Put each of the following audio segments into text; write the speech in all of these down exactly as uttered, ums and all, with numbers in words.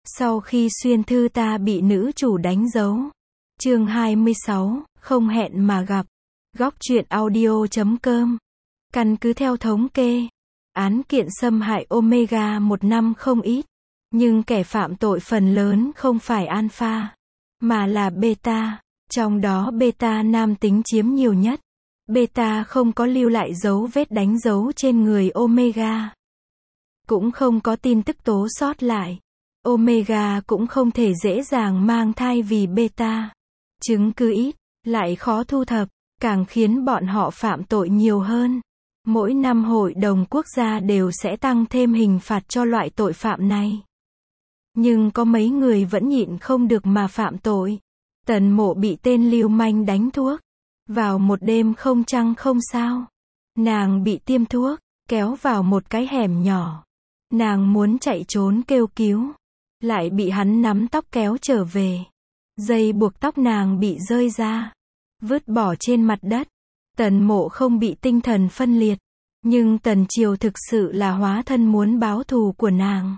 Sau khi xuyên thư ta bị nữ chủ đánh dấu. Chương hai mươi sáu, không hẹn mà gặp. Góc truyện audio chấm com. Căn cứ theo thống kê, án kiện xâm hại Omega một năm không ít, nhưng kẻ phạm tội phần lớn không phải Alpha, mà là Beta, trong đó Beta nam tính chiếm nhiều nhất. Beta không có lưu lại dấu vết đánh dấu trên người Omega, cũng không có tin tức tố sót lại. Omega cũng không thể dễ dàng mang thai vì Beta. Chứng cứ ít, lại khó thu thập, càng khiến bọn họ phạm tội nhiều hơn. Mỗi năm hội đồng quốc gia đều sẽ tăng thêm hình phạt cho loại tội phạm này. Nhưng có mấy người vẫn nhịn không được mà phạm tội. Tần Mộ bị tên lưu manh đánh thuốc. Vào một đêm không trăng không sao. Nàng bị tiêm thuốc, kéo vào một cái hẻm nhỏ. Nàng muốn chạy trốn kêu cứu, lại bị hắn nắm tóc kéo trở về. Dây buộc tóc nàng bị rơi ra, vứt bỏ trên mặt đất. Tần Mộ không bị tinh thần phân liệt, nhưng Tần Triều thực sự là hóa thân muốn báo thù của nàng,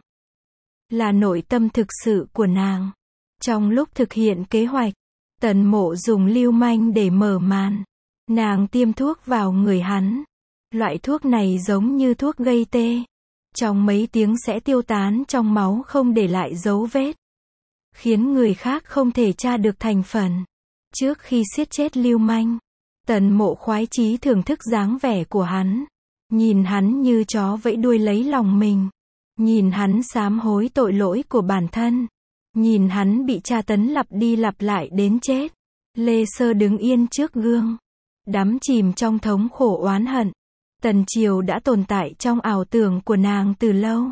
là nội tâm thực sự của nàng. Trong lúc thực hiện kế hoạch, Tần Mộ dùng lưu manh để mở màn. Nàng tiêm thuốc vào người hắn. Loại thuốc này giống như thuốc gây tê, trong mấy tiếng sẽ tiêu tán trong máu không để lại dấu vết, khiến người khác không thể tra được thành phần. Trước khi siết chết lưu manh, Tần Mộ khoái chí thưởng thức dáng vẻ của hắn. Nhìn hắn như chó vẫy đuôi lấy lòng mình. Nhìn hắn sám hối tội lỗi của bản thân. Nhìn hắn bị tra tấn lặp đi lặp lại đến chết. Lê Sơ đứng yên trước gương, đắm chìm trong thống khổ oán hận. Tần Triều đã tồn tại trong ảo tưởng của nàng từ lâu.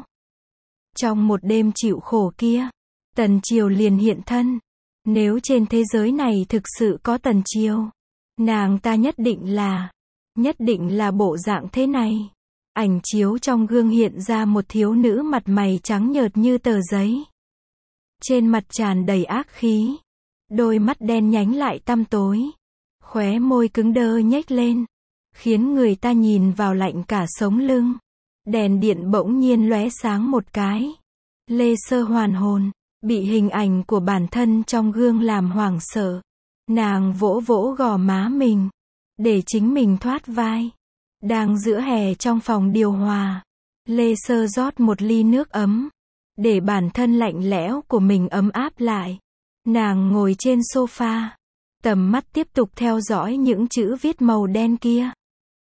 Trong một đêm chịu khổ kia, Tần Triều liền hiện thân. Nếu trên thế giới này thực sự có Tần Triều, nàng ta nhất định là, nhất định là bộ dạng thế này. Ảnh chiếu trong gương hiện ra một thiếu nữ mặt mày trắng nhợt như tờ giấy. Trên mặt tràn đầy ác khí, đôi mắt đen nhánh lại tăm tối, khóe môi cứng đơ nhếch lên, khiến người ta nhìn vào lạnh cả sống lưng. Đèn điện bỗng nhiên lóe sáng một cái. Lê Sơ hoàn hồn, bị hình ảnh của bản thân trong gương làm hoảng sợ. Nàng vỗ vỗ gò má mình, để chính mình thoát vai. Đang giữa hè trong phòng điều hòa, Lê Sơ rót một ly nước ấm, để bản thân lạnh lẽo của mình ấm áp lại. Nàng ngồi trên sofa, tầm mắt tiếp tục theo dõi những chữ viết màu đen kia.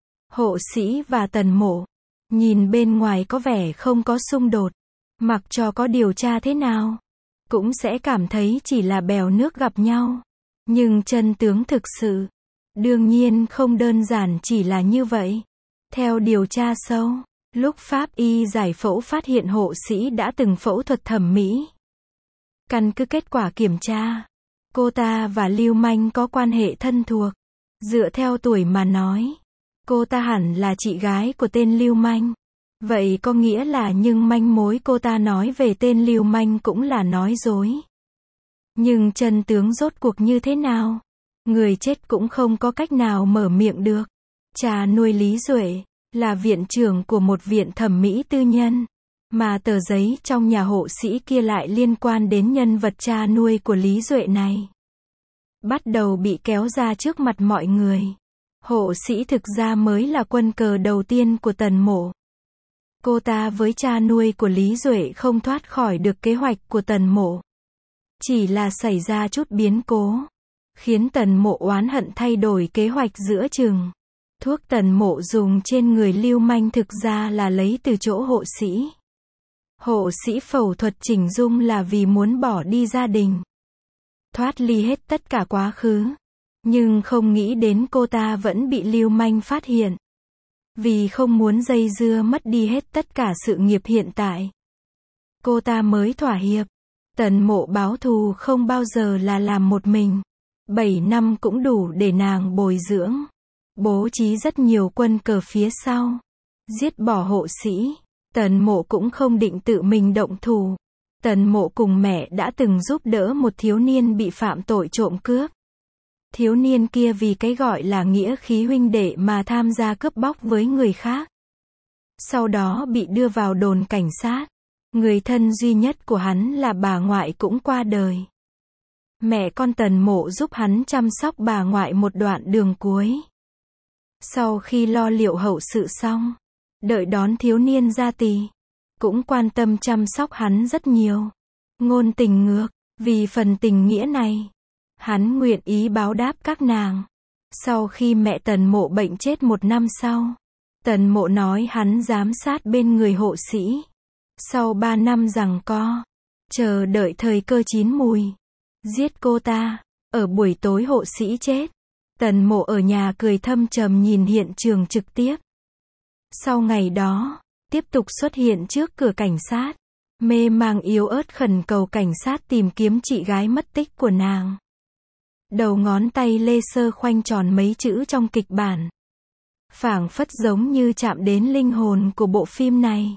Hộ sĩ và Tần Mộ, nhìn bên ngoài có vẻ không có xung đột, mặc cho có điều tra thế nào, cũng sẽ cảm thấy chỉ là bèo nước gặp nhau. Nhưng chân tướng thực sự, đương nhiên không đơn giản chỉ là như vậy. Theo điều tra sâu, lúc pháp y giải phẫu phát hiện hộ sĩ đã từng phẫu thuật thẩm mỹ. Căn cứ kết quả kiểm tra, cô ta và lưu manh có quan hệ thân thuộc. Dựa theo tuổi mà nói, cô ta hẳn là chị gái của tên lưu manh. Vậy có nghĩa là nhưng manh mối cô ta nói về tên lưu manh cũng là nói dối. Nhưng chân tướng rốt cuộc như thế nào? Người chết cũng không có cách nào mở miệng được. Cha nuôi Lý Duệ là viện trưởng của một viện thẩm mỹ tư nhân, mà tờ giấy trong nhà hộ sĩ kia lại liên quan đến nhân vật cha nuôi của Lý Duệ này. Bắt đầu bị kéo ra trước mặt mọi người. Hộ sĩ thực ra mới là quân cờ đầu tiên của Tần Mộ. Cô ta với cha nuôi của Lý Duệ không thoát khỏi được kế hoạch của Tần Mộ. Chỉ là xảy ra chút biến cố, khiến Tần Mộ oán hận thay đổi kế hoạch giữa chừng. Thuốc Tần Mộ dùng trên người lưu manh thực ra là lấy từ chỗ hộ sĩ. Hộ sĩ phẫu thuật chỉnh dung là vì muốn bỏ đi gia đình, thoát ly hết tất cả quá khứ. Nhưng không nghĩ đến cô ta vẫn bị lưu manh phát hiện. Vì không muốn dây dưa mất đi hết tất cả sự nghiệp hiện tại, cô ta mới thỏa hiệp. Tần Mộ báo thù không bao giờ là làm một mình. Bảy năm cũng đủ để nàng bồi dưỡng, bố trí rất nhiều quân cờ phía sau, giết bỏ hộ sĩ. Tần Mộ cũng không định tự mình động thủ. Tần Mộ cùng mẹ đã từng giúp đỡ một thiếu niên bị phạm tội trộm cướp. Thiếu niên kia vì cái gọi là nghĩa khí huynh đệ mà tham gia cướp bóc với người khác. Sau đó bị đưa vào đồn cảnh sát. Người thân duy nhất của hắn là bà ngoại cũng qua đời. Mẹ con Tần Mộ giúp hắn chăm sóc bà ngoại một đoạn đường cuối. Sau khi lo liệu hậu sự xong, đợi đón thiếu niên ra tỳ, cũng quan tâm chăm sóc hắn rất nhiều. Ngôn tình ngược, vì phần tình nghĩa này, hắn nguyện ý báo đáp các nàng. Sau khi mẹ Tần Mộ bệnh chết một năm sau, Tần Mộ nói hắn giám sát bên người hộ sĩ. Sau ba năm giằng co, chờ đợi thời cơ chín mùi, giết cô ta. Ở buổi tối hộ sĩ chết, Tần Mộ ở nhà cười thâm trầm nhìn hiện trường trực tiếp. Sau ngày đó, tiếp tục xuất hiện trước cửa cảnh sát, mê mang yếu ớt khẩn cầu cảnh sát tìm kiếm chị gái mất tích của nàng. Đầu ngón tay Lê Sơ khoanh tròn mấy chữ trong kịch bản, phảng phất giống như chạm đến linh hồn của bộ phim này.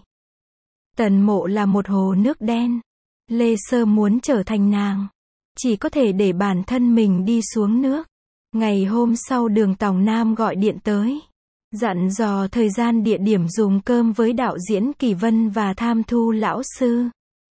Tần Mộ là một hồ nước đen. Lê Sơ muốn trở thành nàng, chỉ có thể để bản thân mình đi xuống nước. Ngày hôm sau Đường Tòng Nam gọi điện tới, dặn dò thời gian địa điểm dùng cơm với đạo diễn Kỳ Vân và Tham Thu lão sư.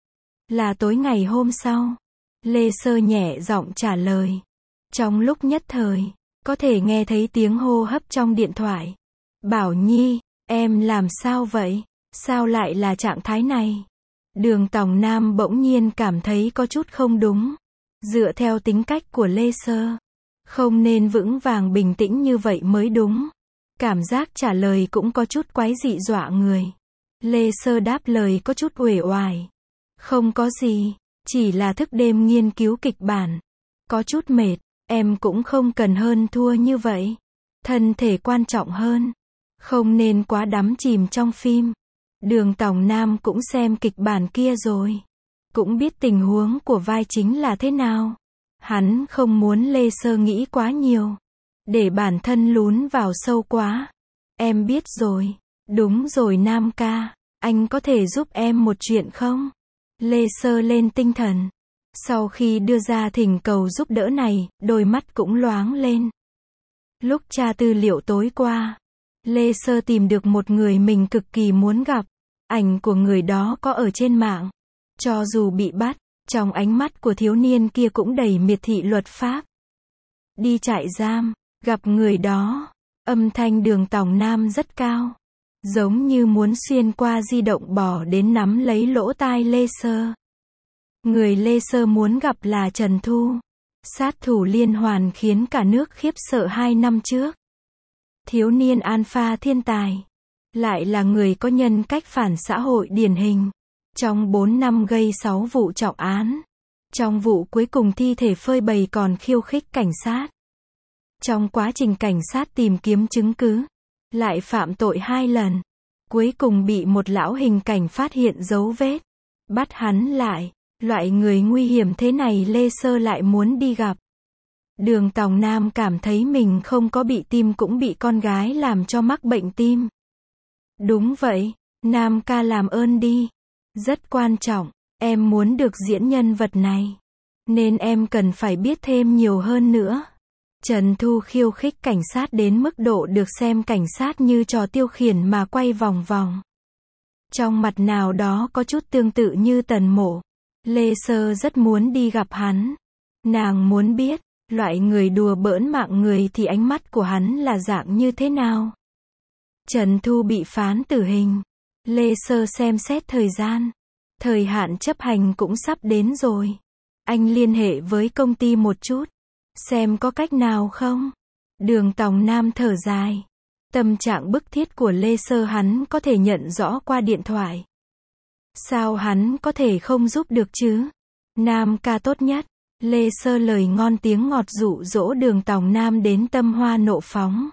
Là tối ngày hôm sau. Lê Sơ nhẹ giọng trả lời. Trong lúc nhất thời, có thể nghe thấy tiếng hô hấp trong điện thoại. Bảo Nhi, em làm sao vậy? Sao lại là trạng thái này? Đường Tòng Nam bỗng nhiên cảm thấy có chút không đúng. Dựa theo tính cách của Lê Sơ, không nên vững vàng bình tĩnh như vậy mới đúng. Cảm giác trả lời cũng có chút quái dị dọa người. Lê Sơ đáp lời có chút uể oải. Không có gì, chỉ là thức đêm nghiên cứu kịch bản. Có chút mệt, em cũng không cần hơn thua như vậy. Thân thể quan trọng hơn. Không nên quá đắm chìm trong phim. Đường Tòng Nam cũng xem kịch bản kia rồi. Cũng biết tình huống của vai chính là thế nào. Hắn không muốn Lê Sơ nghĩ quá nhiều, để bản thân lún vào sâu quá. Em biết rồi. Đúng rồi Nam ca, anh có thể giúp em một chuyện không? Lê Sơ lên tinh thần. Sau khi đưa ra thỉnh cầu giúp đỡ này, đôi mắt cũng loáng lên. Lúc tra tư liệu tối qua, Lê Sơ tìm được một người mình cực kỳ muốn gặp. Ảnh của người đó có ở trên mạng. Cho dù bị bắt, trong ánh mắt của thiếu niên kia cũng đầy miệt thị luật pháp. Đi trại giam, gặp người đó, âm thanh Đường Tòng Nam rất cao. Giống như muốn xuyên qua di động bỏ đến nắm lấy lỗ tai Lê Sơ. Người Lê Sơ muốn gặp là Trần Thu. Sát thủ liên hoàn khiến cả nước khiếp sợ hai năm trước. Thiếu niên alpha thiên tài. Lại là người có nhân cách phản xã hội điển hình. Trong bốn năm gây sáu vụ trọng án. Trong vụ cuối cùng thi thể phơi bày còn khiêu khích cảnh sát. Trong quá trình cảnh sát tìm kiếm chứng cứ, lại phạm tội hai lần. Cuối cùng bị một lão hình cảnh phát hiện dấu vết. Bắt hắn lại. Loại người nguy hiểm thế này Lê Sơ lại muốn đi gặp. Đường Tòng Nam cảm thấy mình không có bị tim cũng bị con gái làm cho mắc bệnh tim. Đúng vậy, Nam ca làm ơn đi. Rất quan trọng, em muốn được diễn nhân vật này. Nên em cần phải biết thêm nhiều hơn nữa. Trần Thu khiêu khích cảnh sát đến mức độ được xem cảnh sát như trò tiêu khiển mà quay vòng vòng. Trong mặt nào đó có chút tương tự như Tần Mộ. Lê Sơ rất muốn đi gặp hắn. Nàng muốn biết, loại người đùa bỡn mạng người thì ánh mắt của hắn là dạng như thế nào. Trần Thu bị phán tử hình. Lê Sơ xem xét thời gian. Thời hạn chấp hành cũng sắp đến rồi. Anh liên hệ với công ty một chút. Xem có cách nào không? Đường Tòng Nam thở dài. Tâm trạng bức thiết của Lê Sơ hắn có thể nhận rõ qua điện thoại. Sao hắn có thể không giúp được chứ? Nam ca tốt nhất. Lê Sơ lời ngon tiếng ngọt dụ dỗ Đường Tòng Nam đến tâm hoa nộ phóng.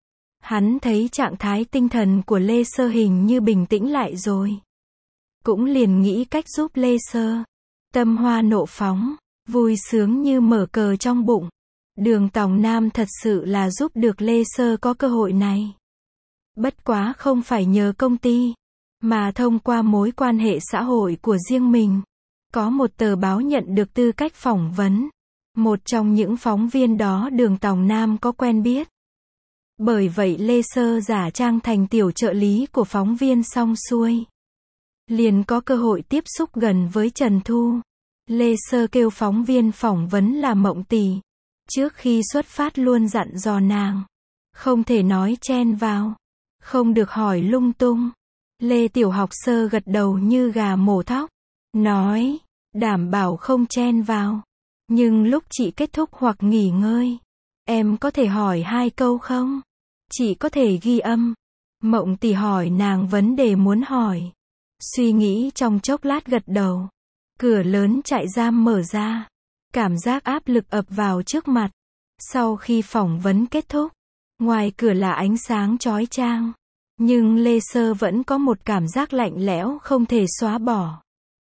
Hắn thấy trạng thái tinh thần của Lê Sơ hình như bình tĩnh lại rồi. Cũng liền nghĩ cách giúp Lê Sơ. Tâm hoa nộ phóng, vui sướng như mở cờ trong bụng. Đường Tòng Nam thật sự là giúp được Lê Sơ có cơ hội này. Bất quá không phải nhờ công ty, mà thông qua mối quan hệ xã hội của riêng mình. Có một tờ báo nhận được tư cách phỏng vấn. Một trong những phóng viên đó Đường Tòng Nam có quen biết. Bởi vậy Lê Sơ giả trang thành tiểu trợ lý của phóng viên xong xuôi. liền có cơ hội tiếp xúc gần với Trần Thu. Lê Sơ kêu phóng viên phỏng vấn là Mộng Tỷ. Trước khi xuất phát luôn dặn dò nàng. Không thể nói chen vào. Không được hỏi lung tung. Lê Tiểu Học Sơ gật đầu như gà mổ thóc. Nói, đảm bảo không chen vào. Nhưng lúc chị kết thúc hoặc nghỉ ngơi, em có thể hỏi hai câu không? Chị có thể ghi âm. Mộng Tỷ hỏi nàng vấn đề muốn hỏi. Suy nghĩ trong chốc lát gật đầu. Cửa lớn trại giam mở ra. Cảm giác áp lực ập vào trước mặt. Sau khi phỏng vấn kết thúc, ngoài cửa là ánh sáng chói chang. Nhưng Lê Sơ vẫn có một cảm giác lạnh lẽo không thể xóa bỏ.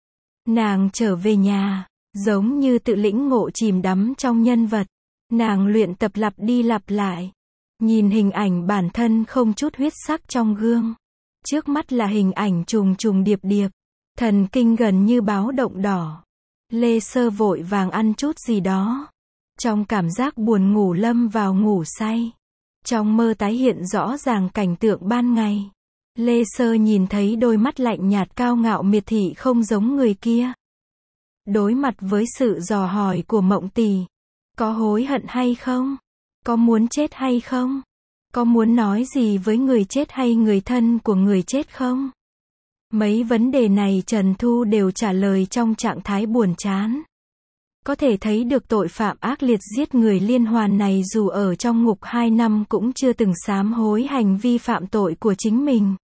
Nàng trở về nhà, giống như tự lĩnh ngộ chìm đắm trong nhân vật. Nàng luyện tập lặp đi lặp lại. Nhìn hình ảnh bản thân không chút huyết sắc trong gương. Trước mắt là hình ảnh trùng trùng điệp điệp. Thần kinh gần như báo động đỏ. Lê Sơ vội vàng ăn chút gì đó. Trong cảm giác buồn ngủ lâm vào ngủ say. Trong mơ tái hiện rõ ràng cảnh tượng ban ngày. Lê Sơ nhìn thấy đôi mắt lạnh nhạt cao ngạo miệt thị không giống người kia. Đối mặt với sự dò hỏi của Mộng Tỷ. Có hối hận hay không? Có muốn chết hay không? Có muốn nói gì với người chết hay người thân của người chết không? Mấy vấn đề này Trần Thu đều trả lời trong trạng thái buồn chán. Có thể thấy được tội phạm ác liệt giết người liên hoàn này dù ở trong ngục hai năm cũng chưa từng sám hối hành vi phạm tội của chính mình.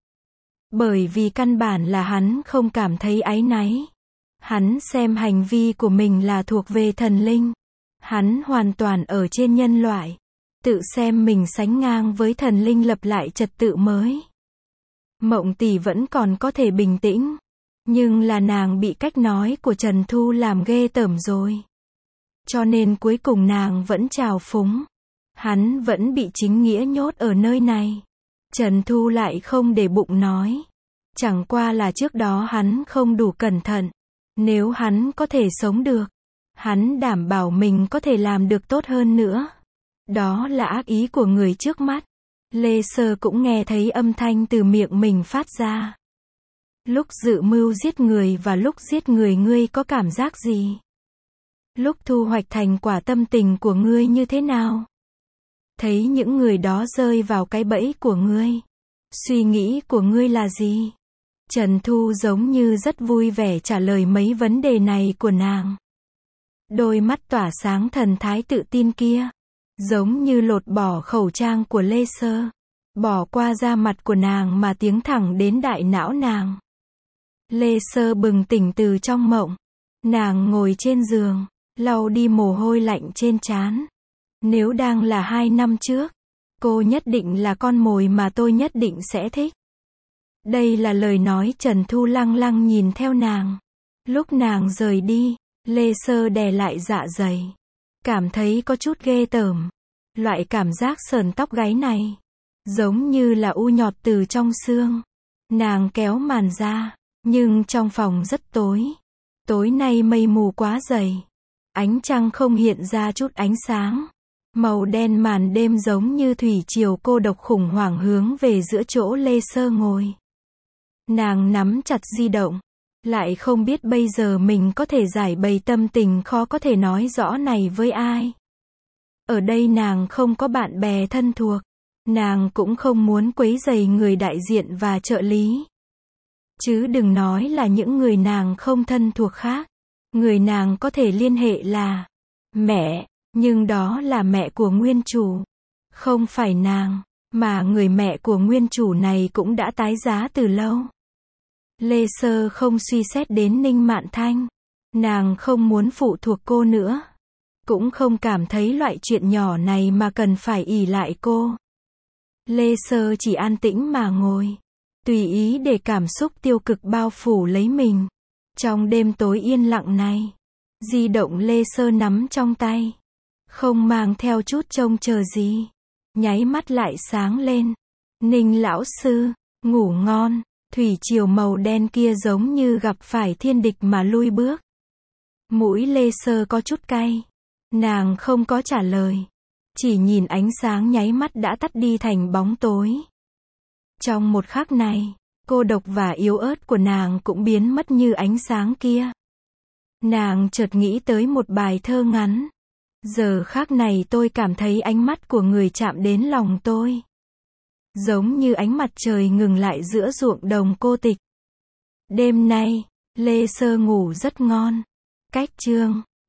Bởi vì căn bản là hắn không cảm thấy áy náy. Hắn xem hành vi của mình là thuộc về thần linh. Hắn hoàn toàn ở trên nhân loại. Tự xem mình sánh ngang với thần linh lập lại trật tự mới. Mộng Tỷ vẫn còn có thể bình tĩnh. Nhưng là nàng bị cách nói của Trần Thu làm ghê tởm rồi. Cho nên cuối cùng nàng vẫn trào phúng. Hắn vẫn bị chính nghĩa nhốt ở nơi này. Trần Thu lại không để bụng nói. Chẳng qua là trước đó hắn không đủ cẩn thận. Nếu hắn có thể sống được, hắn đảm bảo mình có thể làm được tốt hơn nữa. Đó là ác ý của người trước mắt. Lê Sơ cũng nghe thấy âm thanh từ miệng mình phát ra. Lúc dự mưu giết người và lúc giết người ngươi có cảm giác gì? Lúc thu hoạch thành quả tâm tình của ngươi như thế nào? Thấy những người đó rơi vào cái bẫy của ngươi. Suy nghĩ của ngươi là gì? Trần Thu giống như rất vui vẻ trả lời mấy vấn đề này của nàng. Đôi mắt tỏa sáng thần thái tự tin kia. Giống như lột bỏ khẩu trang của Lê Sơ. Bỏ qua da mặt của nàng mà tiến thẳng đến đại não nàng. Lê Sơ bừng tỉnh từ trong mộng. Nàng ngồi trên giường, lau đi mồ hôi lạnh trên trán. Nếu đang là hai năm trước, cô nhất định là con mồi mà tôi nhất định sẽ thích. Đây là lời nói Trần Thu lăng lăng nhìn theo nàng. Lúc nàng rời đi, Lê Sơ đè lại dạ dày. Cảm thấy có chút ghê tởm. Loại cảm giác sờn tóc gáy này. Giống như là u nhọt từ trong xương. Nàng kéo màn ra. Nhưng trong phòng rất tối. Tối nay mây mù quá dày. Ánh trăng không hiện ra chút ánh sáng. Màu đen màn đêm giống như thủy triều cô độc khủng hoảng hướng về giữa chỗ Lê Sơ ngồi. Nàng nắm chặt di động. Lại không biết bây giờ mình có thể giải bày tâm tình khó có thể nói rõ này với ai. Ở đây nàng không có bạn bè thân thuộc. Nàng cũng không muốn quấy rầy người đại diện và trợ lý. Chứ đừng nói là những người nàng không thân thuộc khác. Người nàng có thể liên hệ là mẹ, nhưng đó là mẹ của nguyên chủ. Không phải nàng, mà người mẹ của nguyên chủ này cũng đã tái giá từ lâu. Lê Sơ không suy xét đến Ninh Mạn Thanh. Nàng không muốn phụ thuộc cô nữa. Cũng không cảm thấy loại chuyện nhỏ này mà cần phải ỷ lại cô. Lê Sơ chỉ an tĩnh mà ngồi. Tùy ý để cảm xúc tiêu cực bao phủ lấy mình. Trong đêm tối yên lặng này, di động Lê Sơ nắm trong tay. Không mang theo chút trông chờ gì. Nháy mắt lại sáng lên. Ninh lão sư, ngủ ngon. Thủy triều màu đen kia giống như gặp phải thiên địch mà lui bước. Mũi Lê Sơ có chút cay. Nàng không có trả lời. Chỉ nhìn ánh sáng nháy mắt đã tắt đi thành bóng tối. Trong một khắc này, Cô độc và yếu ớt của nàng cũng biến mất như ánh sáng kia. Nàng chợt nghĩ tới một bài thơ ngắn. Giờ khắc này tôi cảm thấy ánh mắt của người chạm đến lòng tôi. Giống như ánh mặt trời ngừng lại giữa ruộng đồng cô tịch. Đêm nay, Lê Sơ ngủ rất ngon. Cách chương